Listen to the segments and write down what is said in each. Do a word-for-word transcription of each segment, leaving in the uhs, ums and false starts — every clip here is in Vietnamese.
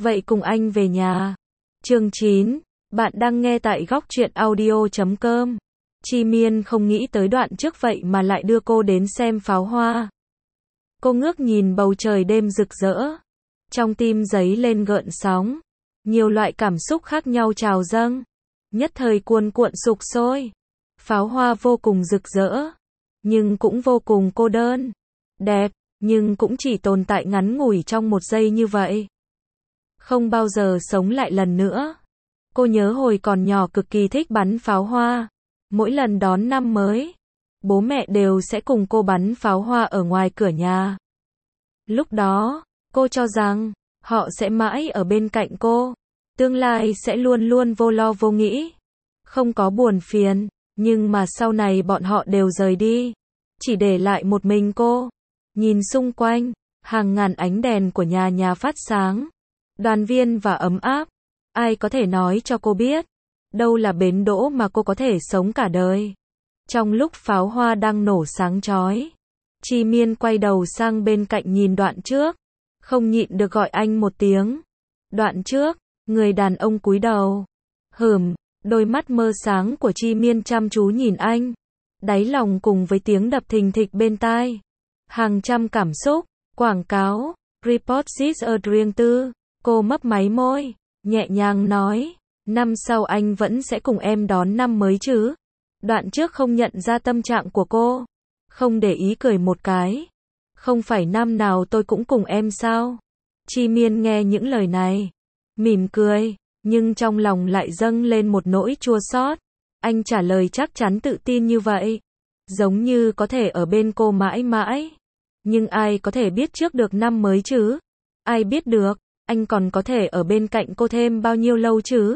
Vậy cùng anh về nhà. Chương chín. Bạn đang nghe tại góc truyện audio chấm com. Chi Miên không nghĩ tới đoạn trước vậy mà lại đưa cô đến xem pháo hoa. Cô ngước nhìn bầu trời đêm rực rỡ. Trong tim dấy lên gợn sóng. Nhiều loại cảm xúc khác nhau trào dâng. Nhất thời cuồn cuộn sục sôi. Pháo hoa vô cùng rực rỡ. Nhưng cũng vô cùng cô đơn. Đẹp, nhưng cũng chỉ tồn tại ngắn ngủi trong một giây như vậy. Không bao giờ sống lại lần nữa. Cô nhớ hồi còn nhỏ cực kỳ thích bắn pháo hoa. Mỗi lần đón năm mới, bố mẹ đều sẽ cùng cô bắn pháo hoa ở ngoài cửa nhà. Lúc đó, cô cho rằng, họ sẽ mãi ở bên cạnh cô. Tương lai sẽ luôn luôn vô lo vô nghĩ. Không có buồn phiền, nhưng mà sau này bọn họ đều rời đi. Chỉ để lại một mình cô. Nhìn xung quanh, hàng ngàn ánh đèn của nhà nhà phát sáng. Đoàn viên và ấm áp. Ai có thể nói cho cô biết, đâu là bến đỗ mà cô có thể sống cả đời. Trong lúc pháo hoa đang nổ sáng chói, Chi Miên quay đầu sang bên cạnh nhìn đoạn trước, không nhịn được gọi anh một tiếng. Đoạn trước, người đàn ông cúi đầu. Hửm, đôi mắt mơ sáng của Chi Miên chăm chú nhìn anh. Đáy lòng cùng với tiếng đập thình thịch bên tai. Hàng trăm cảm xúc, quảng cáo, report is a riêng tư. Cô mấp máy môi, nhẹ nhàng nói, năm sau anh vẫn sẽ cùng em đón năm mới chứ. Đoạn trước không nhận ra tâm trạng của cô. Không để ý cười một cái. Không phải năm nào tôi cũng cùng em sao? Chi Miên nghe những lời này, mỉm cười, nhưng trong lòng lại dâng lên một nỗi chua xót. Anh trả lời chắc chắn tự tin như vậy, giống như có thể ở bên cô mãi mãi. Nhưng ai có thể biết trước được năm mới chứ? Ai biết được, anh còn có thể ở bên cạnh cô thêm bao nhiêu lâu chứ?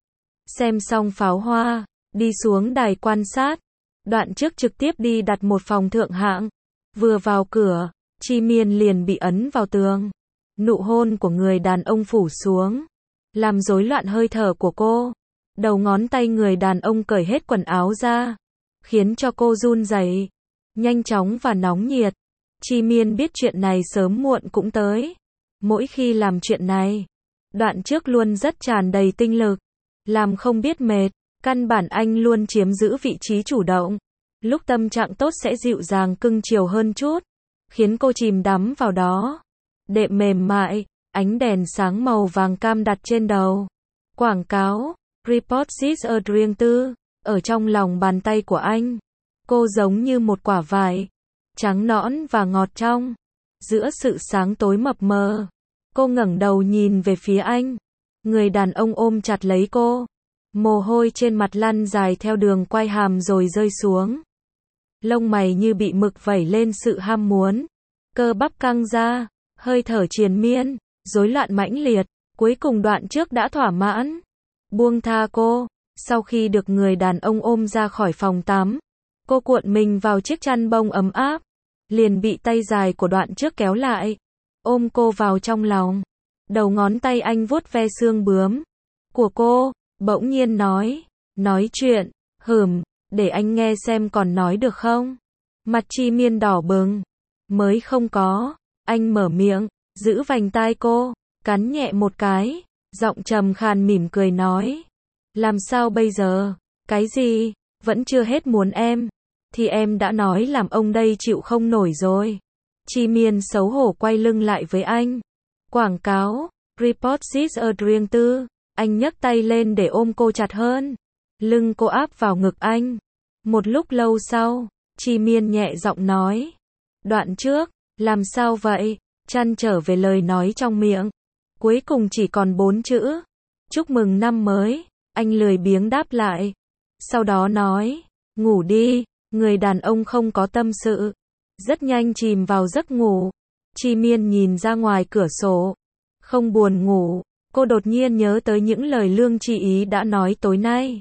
Xem xong pháo hoa, đi xuống đài quan sát. Đoạn trước trực tiếp đi đặt một phòng thượng hạng. Vừa vào cửa, Chi Miên liền bị ấn vào tường. Nụ hôn của người đàn ông phủ xuống, làm rối loạn hơi thở của cô. Đầu ngón tay người đàn ông cởi hết quần áo ra, khiến cho cô run rẩy, nhanh chóng và nóng nhiệt. Chi Miên biết chuyện này sớm muộn cũng tới. Mỗi khi làm chuyện này, đoạn trước luôn rất tràn đầy tinh lực, làm không biết mệt. Căn bản anh luôn chiếm giữ vị trí chủ động. Lúc tâm trạng tốt sẽ dịu dàng cưng chiều hơn chút, khiến cô chìm đắm vào đó. Đệm mềm mại, ánh đèn sáng màu vàng cam đặt trên đầu. Quảng cáo, report is a riêng tư, ở trong lòng bàn tay của anh. Cô giống như một quả vải, trắng nõn và ngọt trong. Giữa sự sáng tối mập mờ, cô ngẩng đầu nhìn về phía anh. Người đàn ông ôm chặt lấy cô. Mồ hôi trên mặt lăn dài theo đường quai hàm rồi rơi xuống. Lông mày như bị mực vẩy lên sự ham muốn. Cơ bắp căng ra, hơi thở triền miên, rối loạn mãnh liệt. Cuối cùng đoạn trước đã thỏa mãn, buông tha cô. Sau khi được người đàn ông ôm ra khỏi phòng tắm, cô cuộn mình vào chiếc chăn bông ấm áp. Liền bị tay dài của đoạn trước kéo lại, ôm cô vào trong lòng. Đầu ngón tay anh vuốt ve xương bướm của cô, bỗng nhiên nói, nói chuyện, hửm, để anh nghe xem còn nói được không? Mặt Chi Miên đỏ bừng, mới không có. Anh mở miệng, giữ vành tai cô, cắn nhẹ một cái, giọng trầm khàn mỉm cười nói, làm sao bây giờ? Cái gì? Vẫn chưa hết muốn em, thì em đã nói làm ông đây chịu không nổi rồi. Chi Miên xấu hổ quay lưng lại với anh. Quảng cáo, report is a riêng tư. Anh nhấc tay lên để ôm cô chặt hơn. Lưng cô áp vào ngực anh. Một lúc lâu sau, Chi Miên nhẹ giọng nói, đoạn trước, làm sao vậy? Trăn trở về lời nói trong miệng. Cuối cùng chỉ còn bốn chữ. Chúc mừng năm mới. Anh lười biếng đáp lại. Sau đó nói, ngủ đi. Người đàn ông không có tâm sự, rất nhanh chìm vào giấc ngủ. Chi Miên nhìn ra ngoài cửa sổ, không buồn ngủ. Cô đột nhiên nhớ tới những lời Lương Chi Ý đã nói tối nay.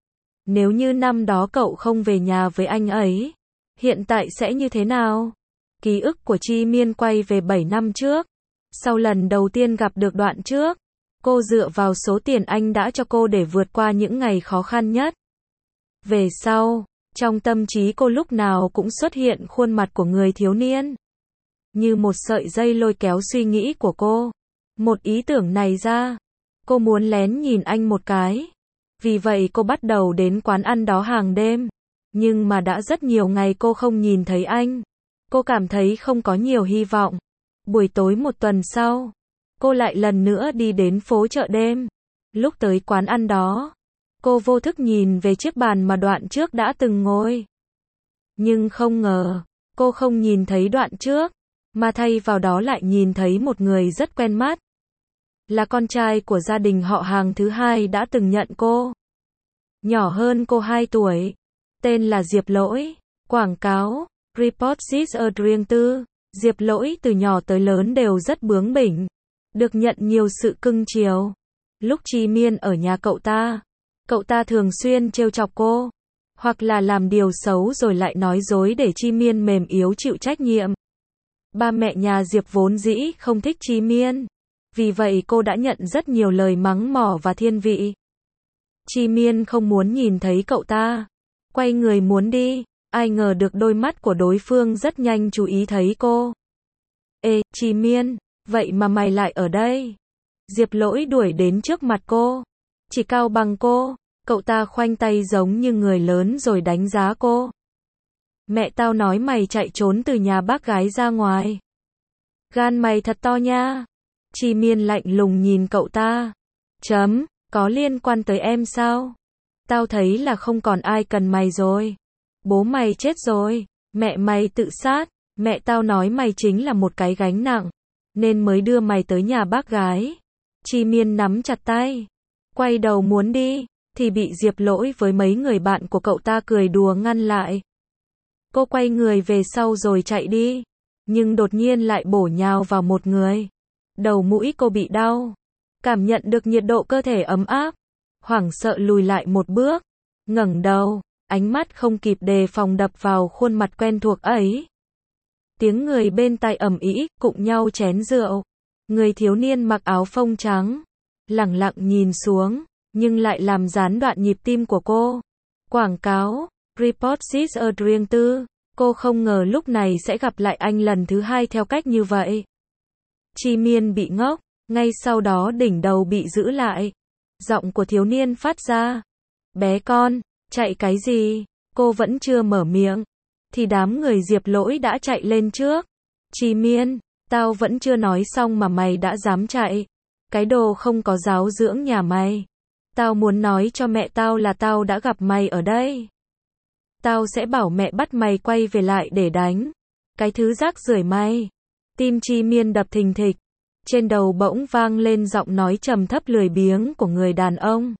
Nếu như năm đó cậu không về nhà với anh ấy, hiện tại sẽ như thế nào? Ký ức của Chi Miên quay về bảy năm trước. Sau lần đầu tiên gặp được đoạn trước, cô dựa vào số tiền anh đã cho cô để vượt qua những ngày khó khăn nhất. Về sau, trong tâm trí cô lúc nào cũng xuất hiện khuôn mặt của người thiếu niên, như một sợi dây lôi kéo suy nghĩ của cô. một ý tưởng này ra. Cô muốn lén nhìn anh một cái. Vì vậy cô bắt đầu đến quán ăn đó hàng đêm. Nhưng mà đã rất nhiều ngày cô không nhìn thấy anh. Cô cảm thấy không có nhiều hy vọng. Buổi tối một tuần sau, cô lại lần nữa đi đến phố chợ đêm. Lúc tới quán ăn đó, cô vô thức nhìn về chiếc bàn mà đoạn trước đã từng ngồi. Nhưng không ngờ, cô không nhìn thấy đoạn trước, mà thay vào đó lại nhìn thấy một người rất quen mắt. Là con trai của gia đình họ hàng thứ hai đã từng nhận cô. Nhỏ hơn cô hai tuổi. Tên là Diệp Lỗi. Quảng cáo, Reporters riêng tư. Diệp Lỗi từ nhỏ tới lớn đều rất bướng bỉnh. Được nhận nhiều sự cưng chiều. Lúc Chi Miên ở nhà cậu ta, cậu ta thường xuyên trêu chọc cô. Hoặc là làm điều xấu rồi lại nói dối để Chi Miên mềm yếu chịu trách nhiệm. Ba mẹ nhà Diệp vốn dĩ không thích Chi Miên. Vì vậy cô đã nhận rất nhiều lời mắng mỏ và thiên vị. Chi Miên không muốn nhìn thấy cậu ta. Quay người muốn đi. Ai ngờ được đôi mắt của đối phương rất nhanh chú ý thấy cô. Ê, Chi Miên, vậy mà mày lại ở đây. Diệp Lỗi đuổi đến trước mặt cô. Chỉ cao bằng cô. Cậu ta khoanh tay giống như người lớn rồi đánh giá cô. Mẹ tao nói mày chạy trốn từ nhà bác gái ra ngoài. Gan mày thật to nha. Chi Miên lạnh lùng nhìn cậu ta. Chấm, có liên quan tới em sao? Tao thấy là không còn ai cần mày rồi. Bố mày chết rồi, mẹ mày tự sát, mẹ tao nói mày chính là một cái gánh nặng, nên mới đưa mày tới nhà bác gái. Chi Miên nắm chặt tay, quay đầu muốn đi, thì bị Diệp Lỗi với mấy người bạn của cậu ta cười đùa ngăn lại. Cô quay người về sau rồi chạy đi, nhưng đột nhiên lại bổ nhào vào một người. Đầu mũi cô bị đau, cảm nhận được nhiệt độ cơ thể ấm áp, hoảng sợ lùi lại một bước, ngẩng đầu, ánh mắt không kịp đề phòng đập vào khuôn mặt quen thuộc ấy. Tiếng người bên tai ầm ĩ, cụng nhau chén rượu. Người thiếu niên mặc áo phông trắng, lẳng lặng nhìn xuống, nhưng lại làm gián đoạn nhịp tim của cô. Quảng cáo, Reporters riêng tư, cô không ngờ lúc này sẽ gặp lại anh lần thứ hai theo cách như vậy. Chi Miên bị ngốc, ngay sau đó đỉnh đầu bị giữ lại. Giọng của thiếu niên phát ra. Bé con, chạy cái gì? Cô vẫn chưa mở miệng, thì đám người Diệp Lỗi đã chạy lên trước. Chi Miên, tao vẫn chưa nói xong mà mày đã dám chạy. Cái đồ không có giáo dưỡng nhà mày. Tao muốn nói cho mẹ tao là tao đã gặp mày ở đây. Tao sẽ bảo mẹ bắt mày quay về lại để đánh. Cái thứ rác rưởi mày. Tim Chi Miên đập thình thịch. Trên đầu bỗng vang lên giọng nói trầm thấp lười biếng của người đàn ông.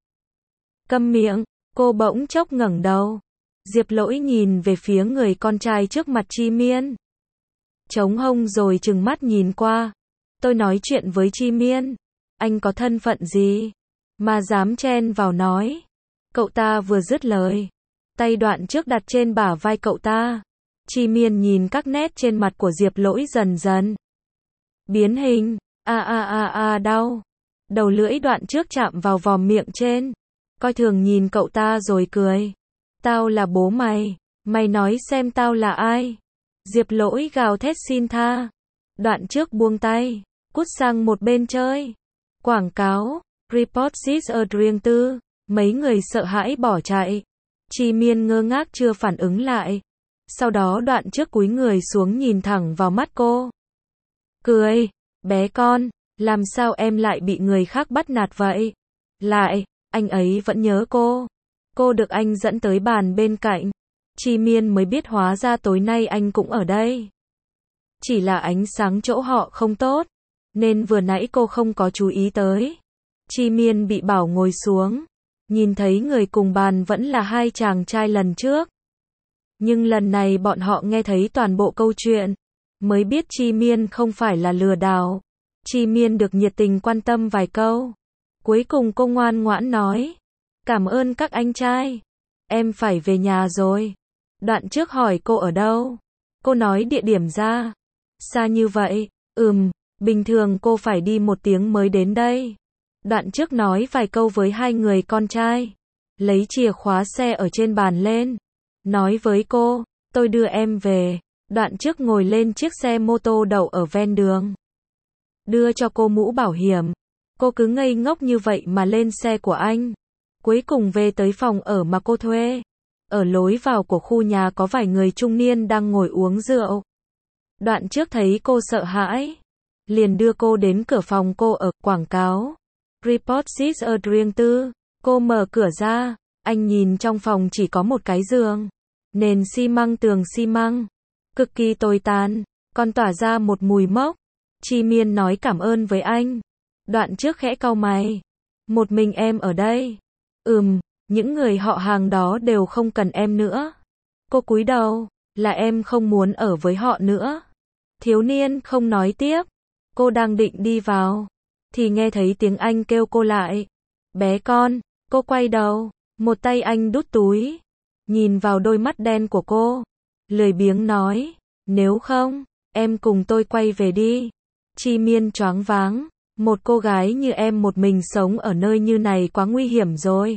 Câm miệng, cô bỗng chốc ngẩng đầu. Diệp Lỗi nhìn về phía người con trai trước mặt Chi Miên. Chống hông rồi trừng mắt nhìn qua. Tôi nói chuyện với Chi Miên. Anh có thân phận gì? Mà dám chen vào nói. Cậu ta vừa dứt lời. Tay đoạn trước đặt trên bả vai cậu ta. Chi Miên nhìn các nét trên mặt của Diệp Lỗi dần dần biến hình. A a a a đau. Đầu lưỡi đoạn trước chạm vào vòm miệng trên. Coi thường nhìn cậu ta rồi cười. Tao là bố mày. Mày nói xem tao là ai? Diệp Lỗi gào thét xin tha. Đoạn trước buông tay. Cút sang một bên chơi. Quảng cáo. Reporters riêng tư. Mấy người sợ hãi bỏ chạy. Chi Miên ngơ ngác chưa phản ứng lại. Sau đó đoạn trước cúi người xuống nhìn thẳng vào mắt cô. Cười. Bé con, làm sao em lại bị người khác bắt nạt vậy? Lại, anh ấy vẫn nhớ cô. Cô được anh dẫn tới bàn bên cạnh. Chi Miên mới biết hóa ra tối nay anh cũng ở đây. Chỉ là ánh sáng chỗ họ không tốt, nên vừa nãy cô không có chú ý tới. Chi Miên bị bảo ngồi xuống. Nhìn thấy người cùng bàn vẫn là hai chàng trai lần trước. Nhưng lần này bọn họ nghe thấy toàn bộ câu chuyện. Mới biết Chi Miên không phải là lừa đảo. Chi Miên được nhiệt tình quan tâm vài câu. Cuối cùng cô ngoan ngoãn nói. Cảm ơn các anh trai. Em phải về nhà rồi. Đoạn trước hỏi cô ở đâu. Cô nói địa điểm ra. Xa như vậy. Ừm, bình thường cô phải đi một tiếng mới đến đây. Đoạn trước nói vài câu với hai người con trai. Lấy chìa khóa xe ở trên bàn lên. Nói với cô, tôi đưa em về. Đoạn trước ngồi lên chiếc xe mô tô đậu ở ven đường. đưa cho cô mũ bảo hiểm. Cô cứ ngây ngốc như vậy mà lên xe của anh. Cuối cùng về tới phòng ở mà cô thuê. Ở lối vào của khu nhà có vài người trung niên đang ngồi uống rượu. Đoạn trước thấy cô sợ hãi, liền đưa cô đến cửa phòng cô ở, quảng cáo. Report is a riêng tư. Cô mở cửa ra, anh nhìn trong phòng chỉ có một cái giường. Nền xi măng, tường xi măng. Cực kỳ tồi tàn, còn tỏa ra một mùi mốc. Chi Miên nói cảm ơn với anh. Đoạn trước khẽ cau mày. Một mình em ở đây. Ừm, những người họ hàng đó đều không cần em nữa. Cô cúi đầu, là em không muốn ở với họ nữa. Thiếu niên không nói tiếp. Cô đang định đi vào, thì nghe thấy tiếng anh kêu cô lại. Bé con, cô quay đầu, một tay anh đút túi. Nhìn vào đôi mắt đen của cô, lười biếng nói, nếu không, em cùng tôi quay về đi. Chi Miên choáng váng, một cô gái như em một mình sống ở nơi như này quá nguy hiểm rồi.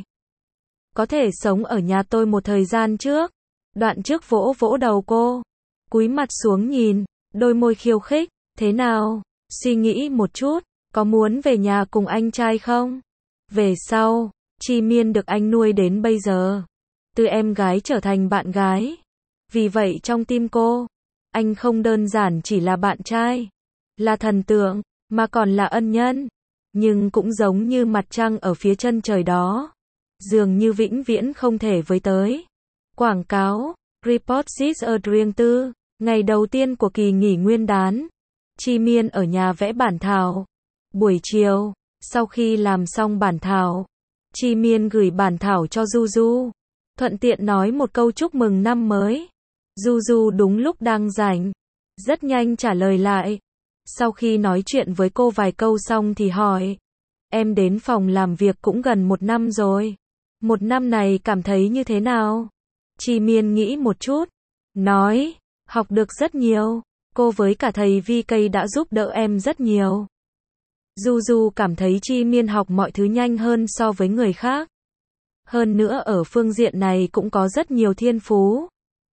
Có thể sống ở nhà tôi một thời gian trước. Đoạn trước vỗ vỗ đầu cô, cúi mặt xuống nhìn, đôi môi khiêu khích, thế nào, suy nghĩ một chút, có muốn về nhà cùng anh trai không? Về sau, Chi Miên được anh nuôi đến bây giờ, từ em gái trở thành bạn gái. Vì vậy trong tim cô, anh không đơn giản chỉ là bạn trai, là thần tượng, mà còn là ân nhân. Nhưng cũng giống như mặt trăng ở phía chân trời đó, dường như vĩnh viễn không thể với tới. Quảng cáo, Report is a riêng tư. Ngày đầu tiên của kỳ nghỉ nguyên đán, Chi Miên ở nhà vẽ bản thảo. Buổi chiều, sau khi làm xong bản thảo, Chi Miên gửi bản thảo cho Du Du, thuận tiện nói một câu chúc mừng năm mới. Du Du đúng lúc đang rảnh, rất nhanh trả lời lại. Sau khi nói chuyện với cô vài câu xong thì hỏi, em đến phòng làm việc cũng gần một năm rồi. Một năm này cảm thấy như thế nào? Chi Miên nghĩ một chút, nói, học được rất nhiều. Cô với cả thầy vi cây đã giúp đỡ em rất nhiều. Du Du cảm thấy Chi Miên học mọi thứ nhanh hơn so với người khác. Hơn nữa ở phương diện này cũng có rất nhiều thiên phú.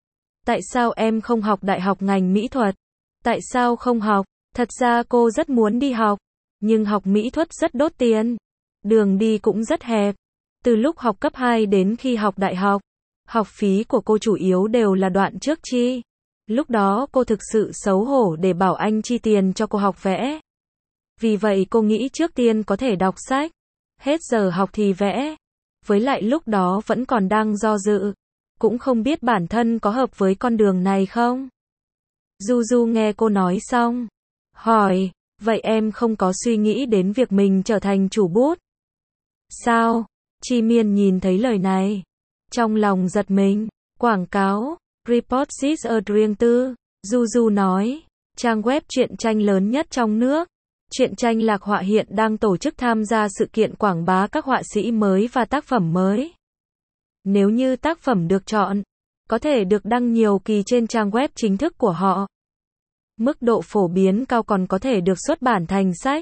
Tại sao em không học đại học ngành mỹ thuật? Tại sao không học? Thật ra cô rất muốn đi học, nhưng học mỹ thuật rất đốt tiền. Đường đi cũng rất hẹp. Từ lúc học cấp hai đến khi học đại học, học phí của cô chủ yếu đều là đoạn trước chi. Lúc đó cô thực sự xấu hổ để bảo anh chi tiền cho cô học vẽ. Vì vậy cô nghĩ trước tiên có thể đọc sách, hết giờ học thì vẽ. Với lại lúc đó vẫn còn đang do dự, cũng không biết bản thân có hợp với con đường này không. Du Du nghe cô nói xong, hỏi, vậy em không có suy nghĩ đến việc mình trở thành chủ bút? Sao? Chi Miên nhìn thấy lời này, trong lòng giật mình. Quảng cáo, Report is a riêng tư. Du Du nói, trang web truyện tranh lớn nhất trong nước. Truyện tranh Lạc Họa hiện đang tổ chức tham gia sự kiện quảng bá các họa sĩ mới và tác phẩm mới. Nếu như tác phẩm được chọn, có thể được đăng nhiều kỳ trên trang web chính thức của họ. Mức độ phổ biến cao còn có thể được xuất bản thành sách.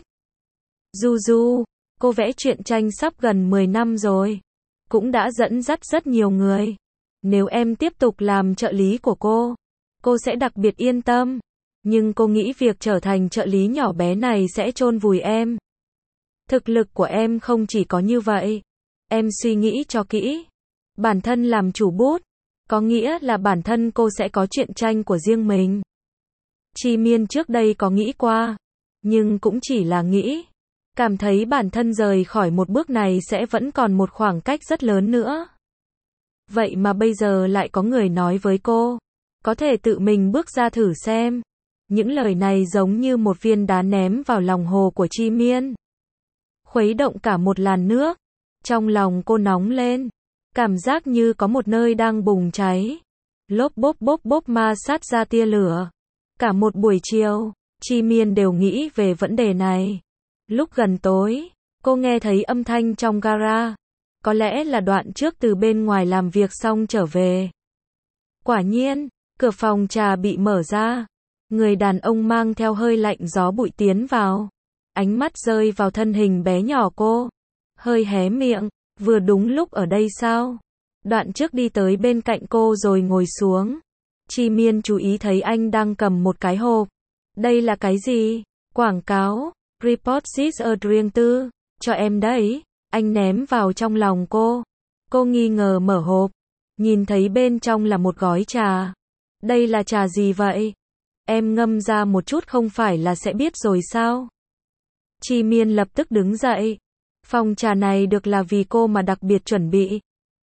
Du Du, cô vẽ truyện tranh sắp gần mười năm rồi, cũng đã dẫn dắt rất nhiều người. Nếu em tiếp tục làm trợ lý của cô, cô sẽ đặc biệt yên tâm. Nhưng cô nghĩ việc trở thành trợ lý nhỏ bé này sẽ chôn vùi em. Thực lực của em không chỉ có như vậy. Em suy nghĩ cho kỹ. Bản thân làm chủ bút, có nghĩa là bản thân cô sẽ có truyện tranh của riêng mình. Chi Miên trước đây có nghĩ qua, nhưng cũng chỉ là nghĩ. Cảm thấy bản thân rời khỏi một bước này sẽ vẫn còn một khoảng cách rất lớn nữa. Vậy mà bây giờ lại có người nói với cô, có thể tự mình bước ra thử xem. Những lời này giống như một viên đá ném vào lòng hồ của Chi Miên, khuấy động cả một làn nước. Trong lòng cô nóng lên, cảm giác như có một nơi đang bùng cháy. Lốp bốp bốp bốp ma sát ra tia lửa. Cả một buổi chiều, Chi Miên đều nghĩ về vấn đề này. Lúc gần tối, cô nghe thấy âm thanh trong gara. Có lẽ là đoạn trước từ bên ngoài làm việc xong trở về. Quả nhiên, cửa phòng trà bị mở ra. Người đàn ông mang theo hơi lạnh gió bụi tiến vào. Ánh mắt rơi vào thân hình bé nhỏ cô. Hơi hé miệng, vừa đúng lúc ở đây sao? Đoạn trước đi tới bên cạnh cô rồi ngồi xuống. Chi Miên chú ý thấy anh đang cầm một cái hộp. Đây là cái gì? Quảng cáo, Reports ở riêng tư, cho em đấy. Anh ném vào trong lòng cô. Cô nghi ngờ mở hộp, nhìn thấy bên trong là một gói trà. Đây là trà gì vậy? Em ngâm ra một chút không phải là sẽ biết rồi sao? Chi Miên lập tức đứng dậy. Phòng trà này được là vì cô mà đặc biệt chuẩn bị.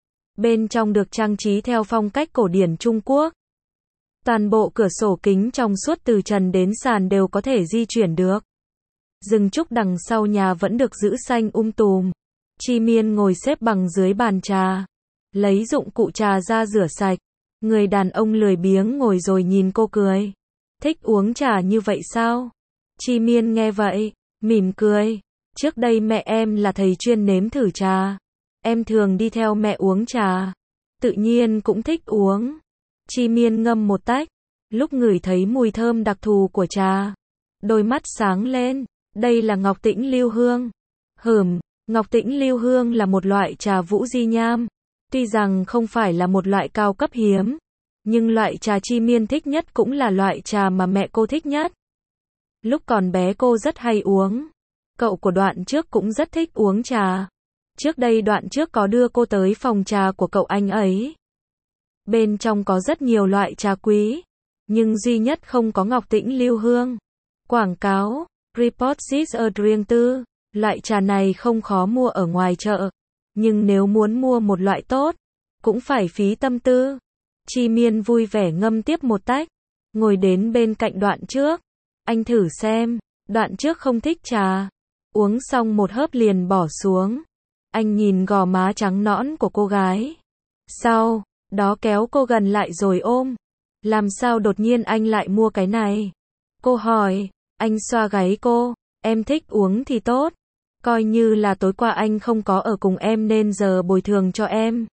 Bên trong được trang trí theo phong cách cổ điển Trung Quốc. Toàn bộ cửa sổ kính trong suốt từ trần đến sàn đều có thể di chuyển được. Rừng trúc đằng sau nhà vẫn được giữ xanh um tùm. Chi Miên ngồi xếp bằng dưới bàn trà, lấy dụng cụ trà ra rửa sạch. Người đàn ông lười biếng ngồi rồi nhìn cô cười. Thích uống trà như vậy sao? Chi Miên nghe vậy, mỉm cười. Trước đây mẹ em là thầy chuyên nếm thử trà. Em thường đi theo mẹ uống trà. Tự nhiên cũng thích uống. Chi Miên ngâm một tách. Lúc ngửi thấy mùi thơm đặc thù của trà, đôi mắt sáng lên. Đây là Ngọc Tĩnh Lưu Hương. Hửm, Ngọc Tĩnh Lưu Hương là một loại trà vũ di nham. Tuy rằng không phải là một loại cao cấp hiếm, nhưng loại trà Chi Miên thích nhất cũng là loại trà mà mẹ cô thích nhất. Lúc còn bé cô rất hay uống. Cậu của Đoạn trước cũng rất thích uống trà. Trước đây Đoạn trước có đưa cô tới phòng trà của cậu anh ấy. Bên trong có rất nhiều loại trà quý, nhưng duy nhất không có Ngọc Tĩnh Lưu Hương. Quảng cáo, Reports ở riêng tư, loại trà này không khó mua ở ngoài chợ. Nhưng nếu muốn mua một loại tốt, cũng phải phí tâm tư. Chi Miên vui vẻ ngâm tiếp một tách, ngồi đến bên cạnh Đoạn trước. Anh thử xem. Đoạn trước không thích trà, uống xong một hớp liền bỏ xuống. Anh nhìn gò má trắng nõn của cô gái, sau đó kéo cô gần lại rồi ôm. Làm sao đột nhiên anh lại mua cái này? Cô hỏi. Anh xoa gáy cô. Em thích uống thì tốt. Coi như là tối qua anh không có ở cùng em nên giờ bồi thường cho em.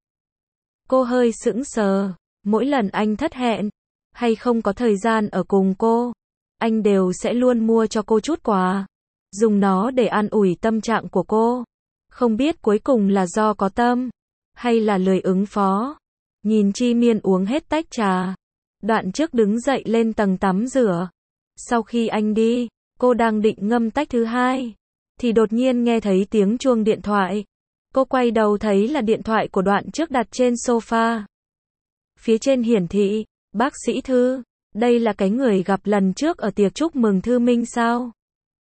Cô hơi sững sờ. Mỗi lần anh thất hẹn, hay không có thời gian ở cùng cô, anh đều sẽ luôn mua cho cô chút quà, dùng nó để an ủi tâm trạng của cô. Không biết cuối cùng là do có tâm, hay là lười ứng phó. Nhìn Chi Miên uống hết tách trà, Đoạn trước đứng dậy lên tầng tắm rửa. Sau khi anh đi, cô đang định ngâm tách thứ hai, thì đột nhiên nghe thấy tiếng chuông điện thoại. Cô quay đầu thấy là điện thoại của Đoạn trước đặt trên sofa. Phía trên hiển thị, bác sĩ Thư, đây là cái người gặp lần trước ở tiệc chúc mừng Thư Minh sao?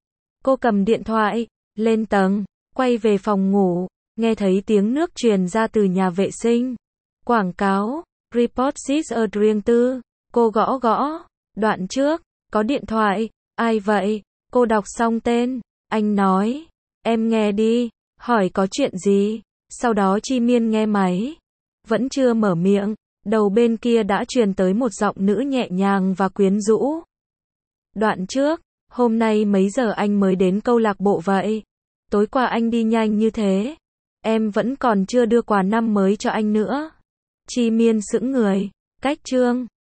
Cô cầm điện thoại, lên tầng, quay về phòng ngủ, nghe thấy tiếng nước truyền ra từ nhà vệ sinh. Quảng cáo, Reports ở riêng tư, cô gõ gõ. Đoạn trước, có điện thoại, ai vậy? Cô đọc xong tên, anh nói, em nghe đi, hỏi có chuyện gì? Sau đó Chi Miên nghe máy, vẫn chưa mở miệng, đầu bên kia đã truyền tới một giọng nữ nhẹ nhàng và quyến rũ. Đoạn trước, hôm nay mấy giờ anh mới đến câu lạc bộ vậy? Tối qua anh đi nhanh như thế, em vẫn còn chưa đưa quà năm mới cho anh nữa. Chi Miên sững người, cách chương